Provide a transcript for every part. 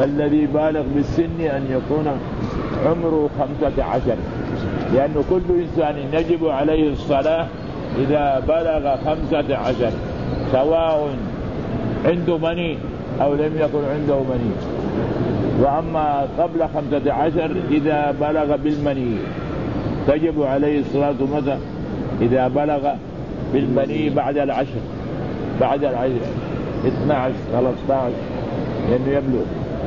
فالذي بالغ بالسن أن يكون عمره 15، لأن كل إنسان يجب عليه الصلاة إذا بلغ 15، سواء عنده مني أو لم يكن عنده مني. وأما قبل 15 إذا بلغ بالمني تجب عليه الصلاة متى؟ إذا بلغ بالمني بعد 12 13 لأنه يبلغ.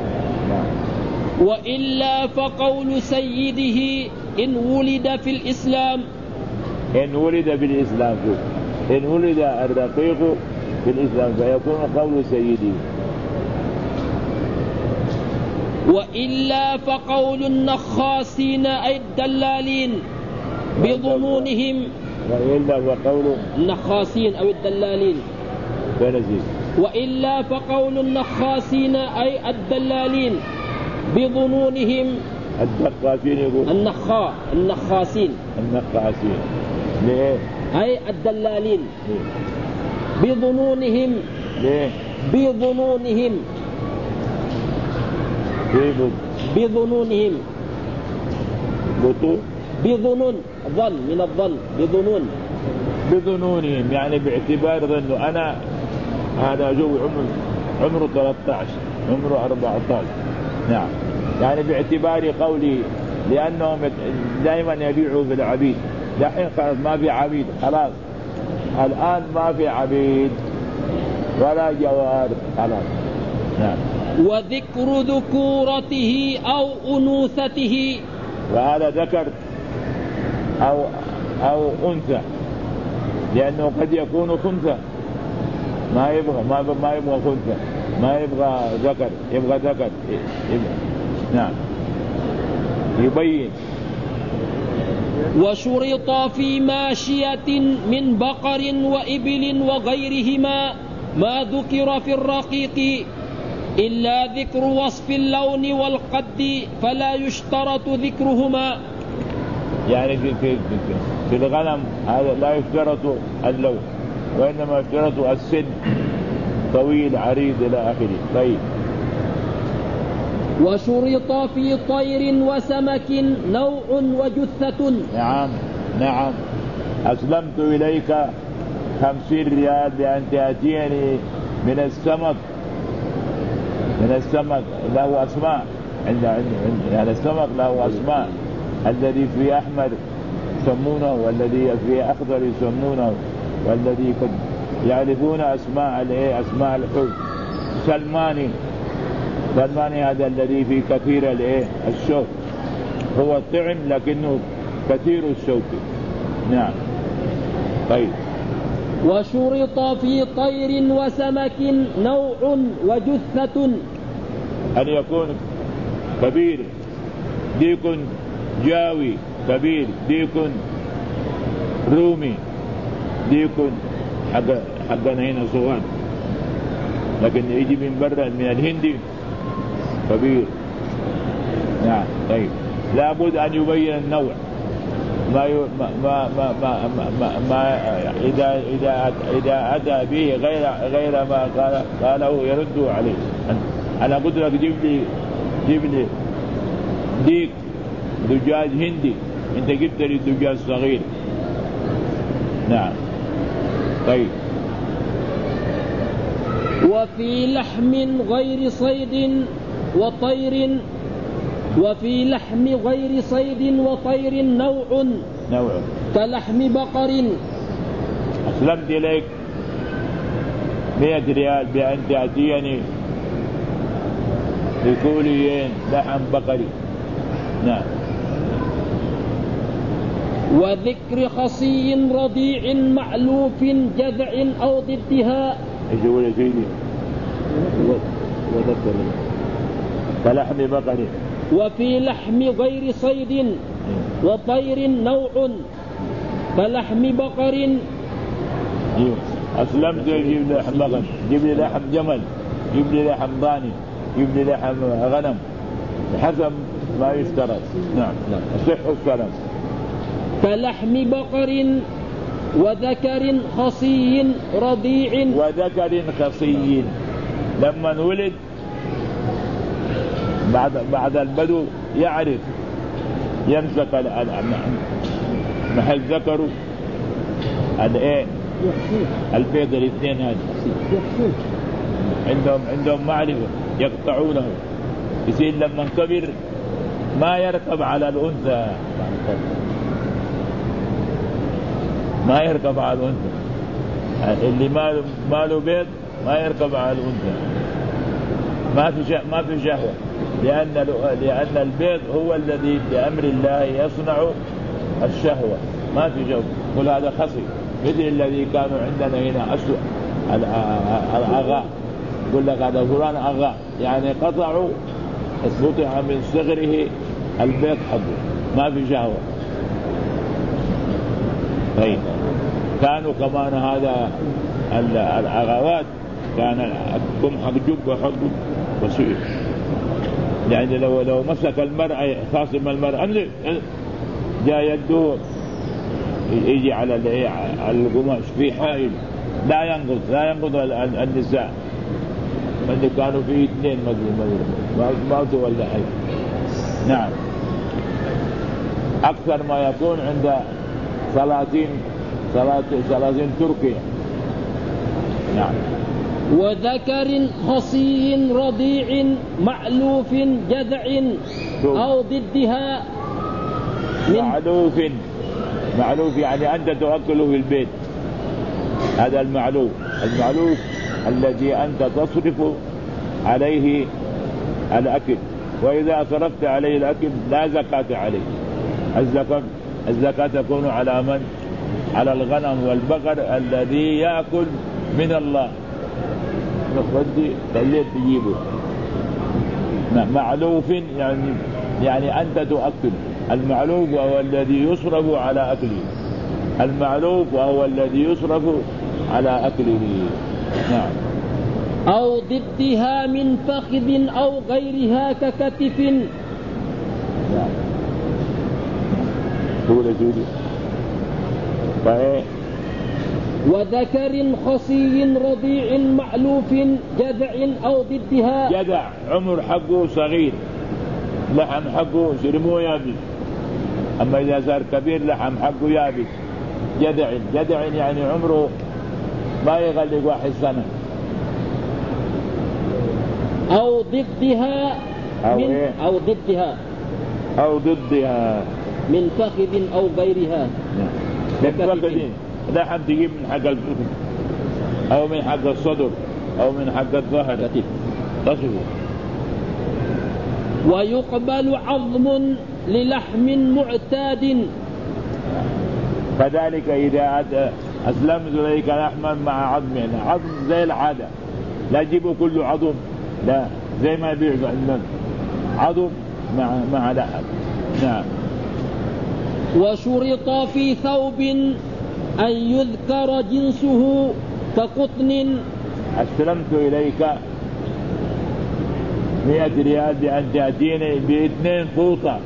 وإلا فقول سيده إن ولد في الإسلام، إن ولد بالإسلام، إن ولد الرقيق في الإسلام فيكون قول سيده. وإلا فقول النخاسين أي الدلالين بظنونهم، وإلا فقول النخاسين أو الدلالين، وإلا فقول النخاسين أي الدلالين بظنونهم. الدقاسين يقول النخاسين ليه؟ أي الدلالين بظنونهم. ليه؟ بظنونهم بظنون ظن من الظن بظنونهم يعني باعتبار ظنه أنا هذا جو عمره 13 عمره 14. نعم، يعني باعتبار قولي، لأنهم دائما يبيعوا في العبيد. دحين خلاص ما في عبيد، خلاص الآن ما في عبيد ولا جوار خلاص. نعم. وذكر ذكورته أو أنوثته، وهذا ذكر أو أنثى، لأنه قد يكون خنثى ما يبغى خنثى، ما يبغى ذكر، يبغى ذكر. نعم، يبين. وشرط في ماشية من بقر وإبل وغيرهما ما ذكر في الرقيق إلا ذكر وصف اللون والقد فلا يشترط ذكرهما. يعني في الغنم هذا لا يشترط اللون، وإنما يشترط السن، طويل عريض إلى آخره. طيب. وشرط في طير وسمك نوع وجثة. نعم. أسلمت إليك 50 ريال بأن تأتيني من السمك له أسماء، يعني السمك له أسماء، الذي في أحمر يسمونه، والذي في أخضر يسمونه، والذي قد يعرفون أسماء الحب. سلماني هذا الذي في كثير الشوك، هو الطعم لكنه كثير الشوك. نعم. طيب. وشرط في طير وسمك نوع وجثة، أن يكون كبير، ديك جاوي كبير، ديك رومي، ديك حقنا هنا صغار، لكن يجي من برا من الهندي كبير. نعم. طيب، لابد أن يبين النوع. ما إذا أتى به غير ما قاله يرد عليه. أنا قلت لك جيب لي ديك دجاج هندي، أنت جبت لي دجاج صغير. نعم. طيب. وفي لحم غير صيد وطير، وفي لحم غير صيد وطير نوع كلحم بقر. أسلمت إليك 100 ريال بأن تأتيني بكولين لحم بقري. نعم. وذكر خصي رضيع معلوف جذع أو ضدها. ايش يقول يا سيدي؟ وذكر كلحم بقري. وفي لحم غير صيد وطير نوع كلحم بقر. أسلمت جيب لي لحم بقر، جيب لي لحم جمل، جيب لي لحم ضاني، جيب لي لحم غنم، حسب ما يشترط. نعم. صح الكلام. كلحم بقر وذكر خصي رضيع. وذكر خصي لما ولد بعد البدو يعرف يمسك محل ذكره الايه البيض الاثنين هذه عندهم معرفة يقطعونه، يصير لما كبر ما يركب على الأنثى، ما يركب على الأنثى، اللي ماله بيض ما يركب على الأنثى، ما في شهوة، لأن البيض هو الذي بأمر الله يصنع الشهوة، ما في شهوة. كل هذا خصي مثل الذي كانوا عندنا هنا أسوأ الأغاء، يقول لك هذا فلان أغاء، يعني قطعوا قطع من صغره البيض حقه، ما في شهوة. طيب كانوا كمان هذا الأغوات كان كم حق جب وحقه وسئل، يعني لو مسك المرأة خاصم المرأة جاء يده يجي على القماش في حائل لا ينقض النساء، من كانوا فيه اثنين ما تولى حي. نعم أكثر ما يكون عند سلاطين تركيا. نعم. وذكر خصي رضيع مألوف جذع أو ضدها. معلوف يعني أنت تؤكله في البيت، هذا المعلوف الذي أنت تصرف عليه الأكل، وإذا صرفت عليه الأكل لا زكاة عليه. الزكاة تكون على من؟ على الغنم والبقر الذي يأكل من الله، نخدي خليه تجيبه. معلوف يعني أنت تؤكل. المعلوف وهو الذي يصرف على أكله، المعلوف وهو الذي يصرف على أكله. نعم. أو ضدها من فخذ أو غيرها ككتف. نعم. وذكر خصي رضيع مألوف جذع أو ضدها. جذع عمر حقه صغير، لحم حقه شرموه يابس، أما إذا صار كبير لحم حقه يابس. جذع يعني عمره ما يغلق 1 سنة. أو ضدها أو ضدها من فخذ أو غيرها. لحم تجيب من حق الفخذ أو من حق الصدر أو من حق الظهر تصفه. ويقبل عظم للحم معتاد. كذلك إذا أسلمت إليك لحما مع عظم، يعني عظم زي العادة، لا تجيبوا كله عظم، لا زي ما يبيع عندنا عظم مع لحم. نعم. وشرط في ثوب أن يذكر جنسه كقطن. أسلمت إليك 100 ريال بأن تأتيني ب2 فوطة،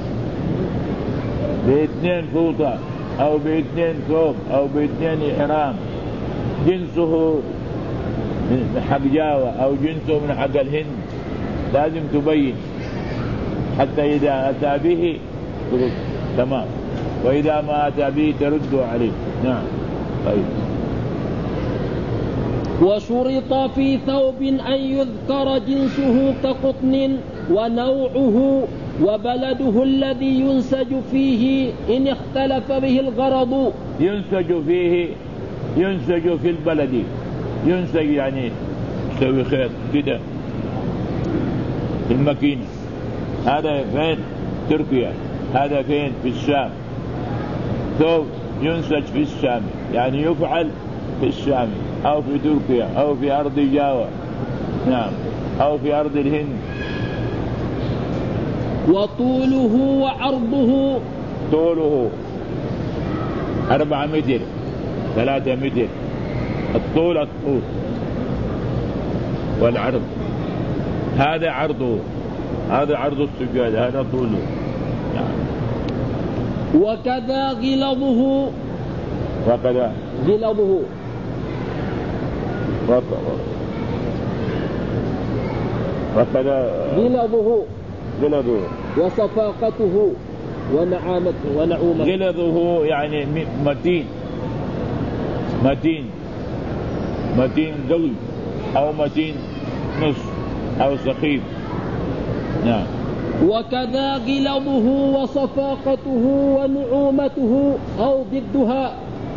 أو ب2 ثوب أو ب2 إحرام، جنسه من حق جاوة أو جنسه من حق الهند، لازم تبين حتى إذا أتى به ترد تمام، وإذا ما أتى به ترد عليه. نعم. طيب. وشرط في ثوب أن يذكر جنسه كقطن ونوعه وبلده الذي ينسج فيه إن اختلف به الغرض. ينسج في البلد، ينسج يعني يسوي خيط كده في الماكينة. هذا فين؟ تركيا. هذا فين؟ في الشام. ثوب ينسج في الشام يعني يفعل في الشام أو في تركيا أو في أرض جاوة. نعم. أو في أرض الهند. وطوله وعرضه. طوله 4 متر 3 متر، الطول والعرض. هذا عرضه، هذا عرض السجاد، هذا طوله. نعم. وكذا غلظه. وكذا غلظه غلظه. وصفاقته ونعومته. غلظه يعني متين، متين قوي، أو متين نص، أو سخيف. نعم. وكذا غلظه وصفاقته ونعومته أو ضدها.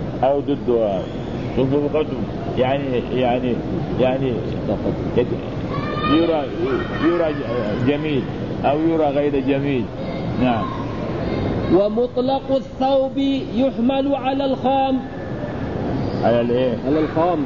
صفوقته يعني يرى جميل أو يرى غير جميل. نعم. ومطلق الثوب يحمل على الخام. على الايه؟ على الخام.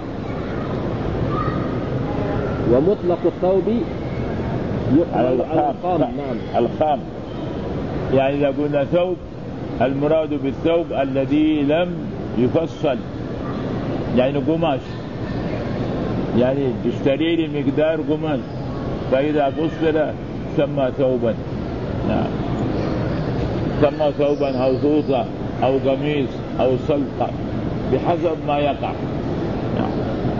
ومطلق الثوب يحمل على الخام. نعم. الخام يعني إذا قلنا ثوب المراد بالثوب الذي لم يفصل، يعني قماش، يعني تشتري لي مقدار قماش فإذا فصل سمى ثوبا. نعم. سمى ثوبا أو سوطة أو قميص أو سلطة بحسب ما يقع. نعم.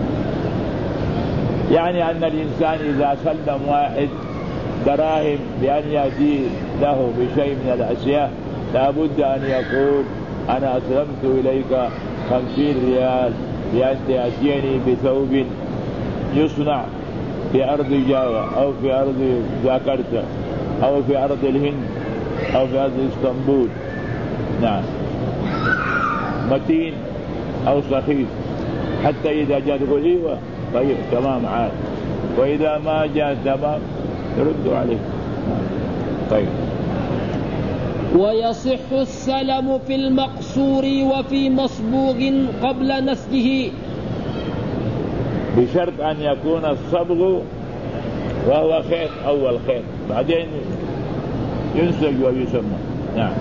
يعني أن الإنسان إذا سلم واحد دراهم بأن يأتي له بشيء من الأشياء لابد أن يقول أنا أسلمت إليك 50 ريال بأن تأتيني بثوب يصنع في أرض جاوة أو في أرض جاكرتا أو في أرض الهند أو في أرض اسطنبول. نعم. متين أو سخيف، حتى إذا جاء تقول إيوه طيب تمام عاد، وإذا ما جاء تمام يرد عليه. طيب. ويصح السلم في المقصور وفي مصبوغ قبل نسجه بشرط أن يكون الصبغ وهو خيط أول خيط بعدين ينسج ويسمى. نعم.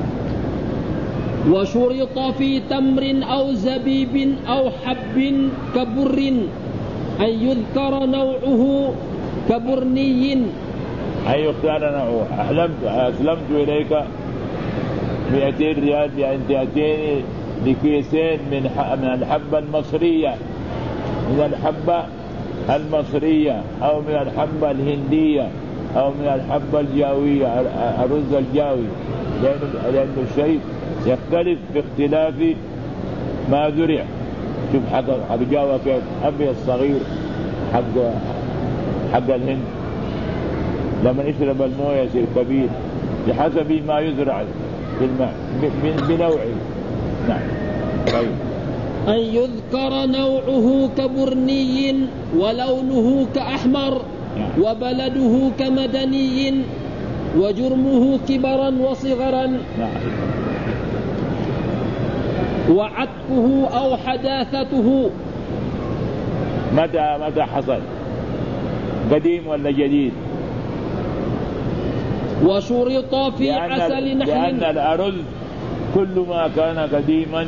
وشرط في تمر أو زبيب أو حب كبر أن يذكر نوعه كبرني. أن يختار نوعه. أسلمت إليك 200 ريال بأن تأتيني بكيسين من الحبة المصرية، من الحبة المصرية أو من الحبة الهندية أو من الحبة الجاوية، الرز الجاوي، لأن الشيء يختلف باختلاف ما زرع. شوف حق جاوة كيف أبي الصغير حق الهند لما يشرب المويه يصير كبير بحسب ما يزرع في الماء بنوعه. نعم. طيب. أن يذكر نوعه كبرني ولونه كأحمر وبلده كمدني وجرمه كبرا وصغرا. نعم. وعتقه أو حداثته متى حصل، قديم ولا جديد؟ وشرط في عسل نحل. لأن الأرز كل ما كان قديما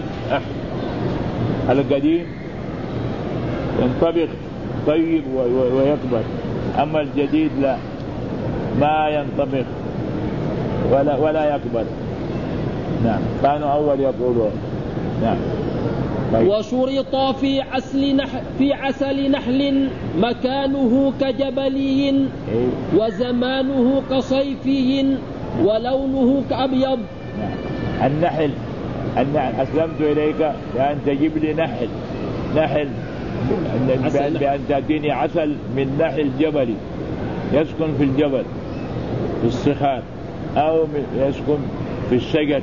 القديم ينطبخ طيب ويكبر، أما الجديد لا، ما ينطبخ ولا يكبر. نعم. كانوا أول يقولون. نعم. طيب. وشرط في عسل نحل مكانه كجبلي وزمانه كصيفي ولونه كأبيض. النحل أسلمت إليك بأن تجيب لي نحل بأن تأتيني عسل من نحل جبلي يسكن في الجبل في الصخار أو يسكن في الشجر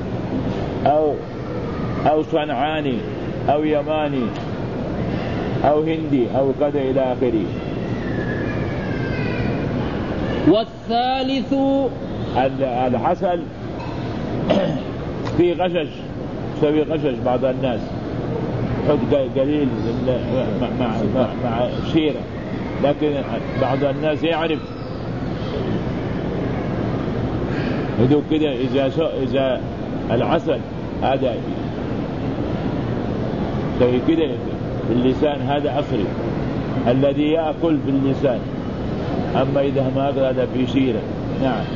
أو صنعاني أو يماني أو هندي أو كذا إلى آخره. والثالث العسل في غشش، سوي غشش بعض الناس حط قليل مع شيرة، لكن بعض الناس يعرف يدوك كده إذا العسل هذا سوي كده في اللسان هذا أصري الذي يأكل في اللسان، أما إذا ما هذا في شيرة. نعم.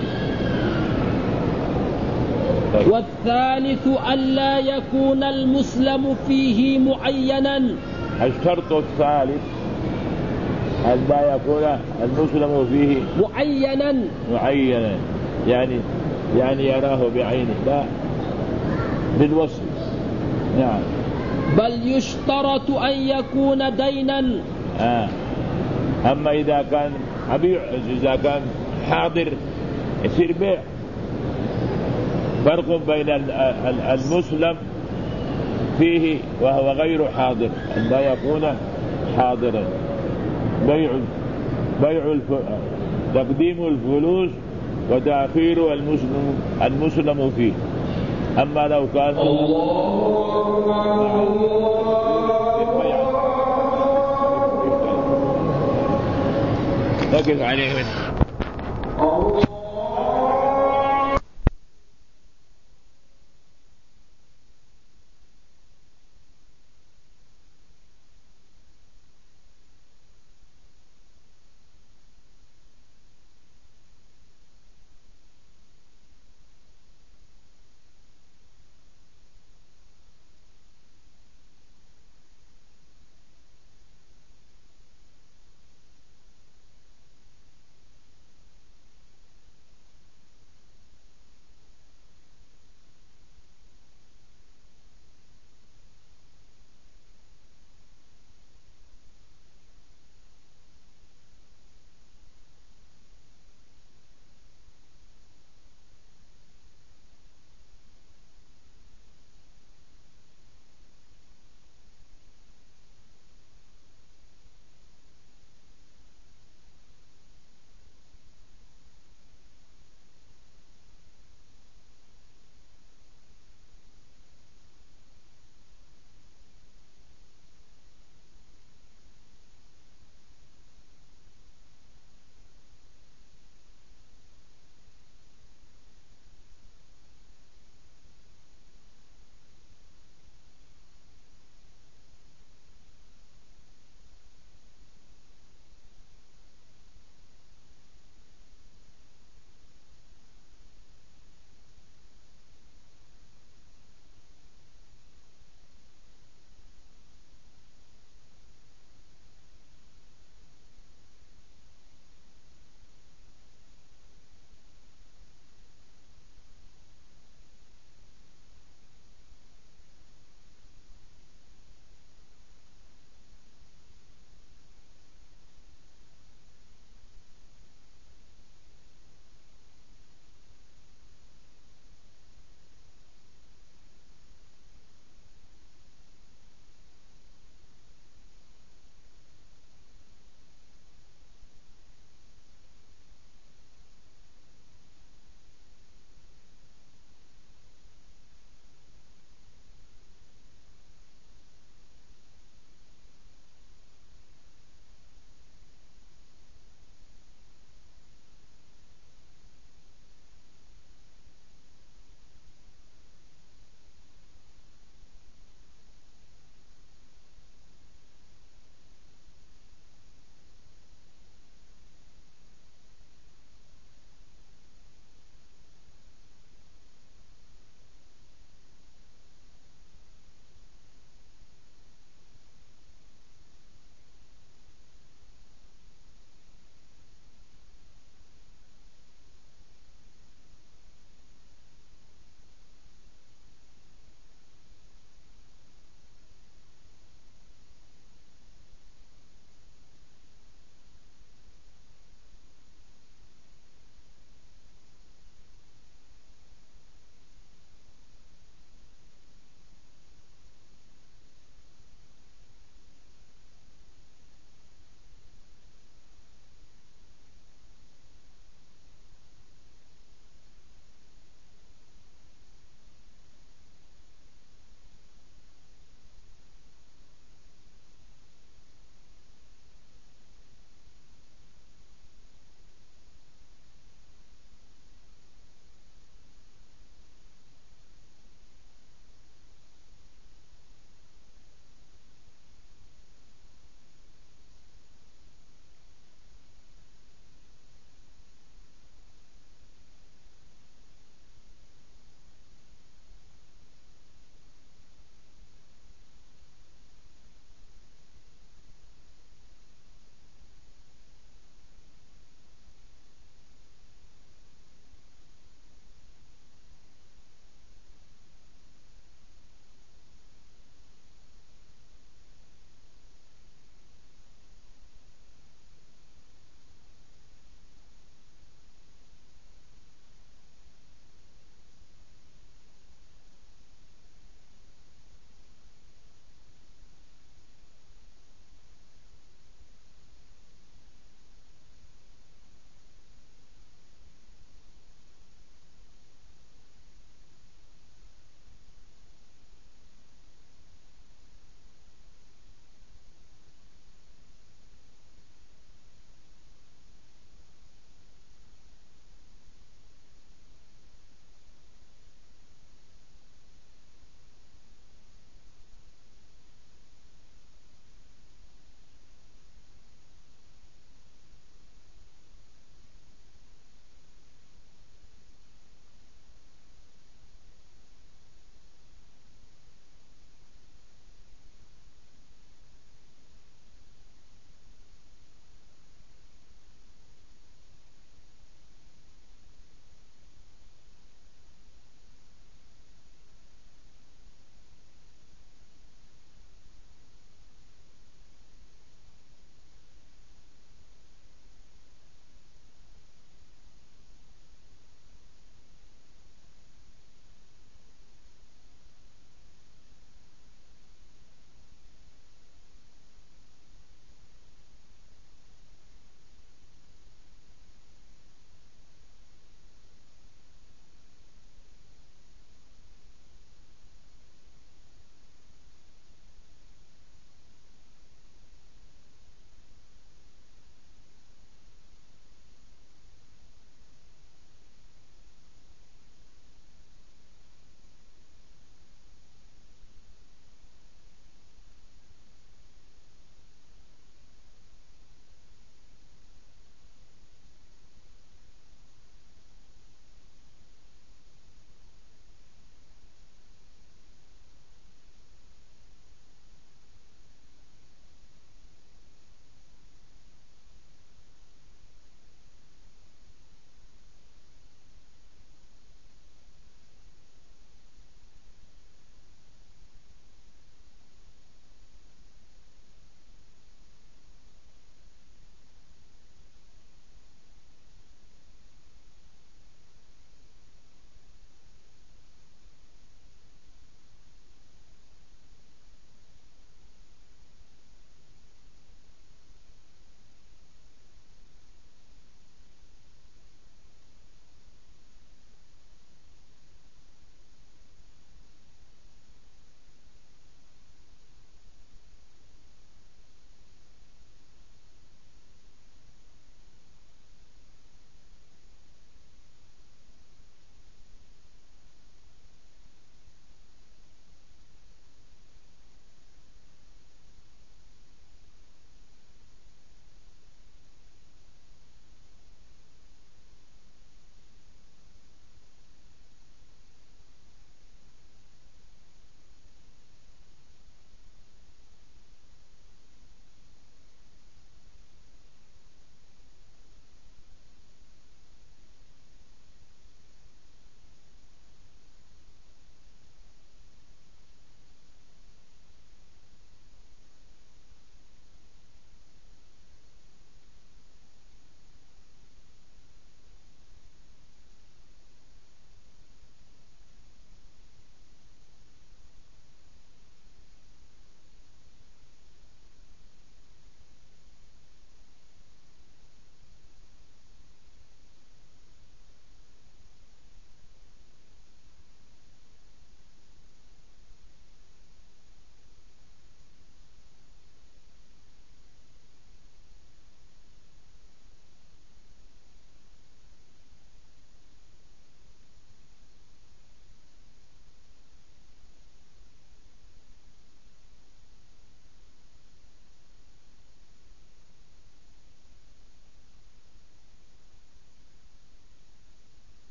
طيب. والثالث ألا يكون المسلم فيه معينا. الشرط الثالث ألا يكون المسلم فيه معينا يعني يراه بعينه، لا بالوصف. نعم. بل يشترط أن يكون دينا. أما إذا كان إذا كان حاضر يصير بيع. فرق بين المسلم فيه وهو غير حاضر، أن لا يكون حاضرا. تقديم الفلوس وتأخير المسلم فيه. أما لو كان نقف عليه.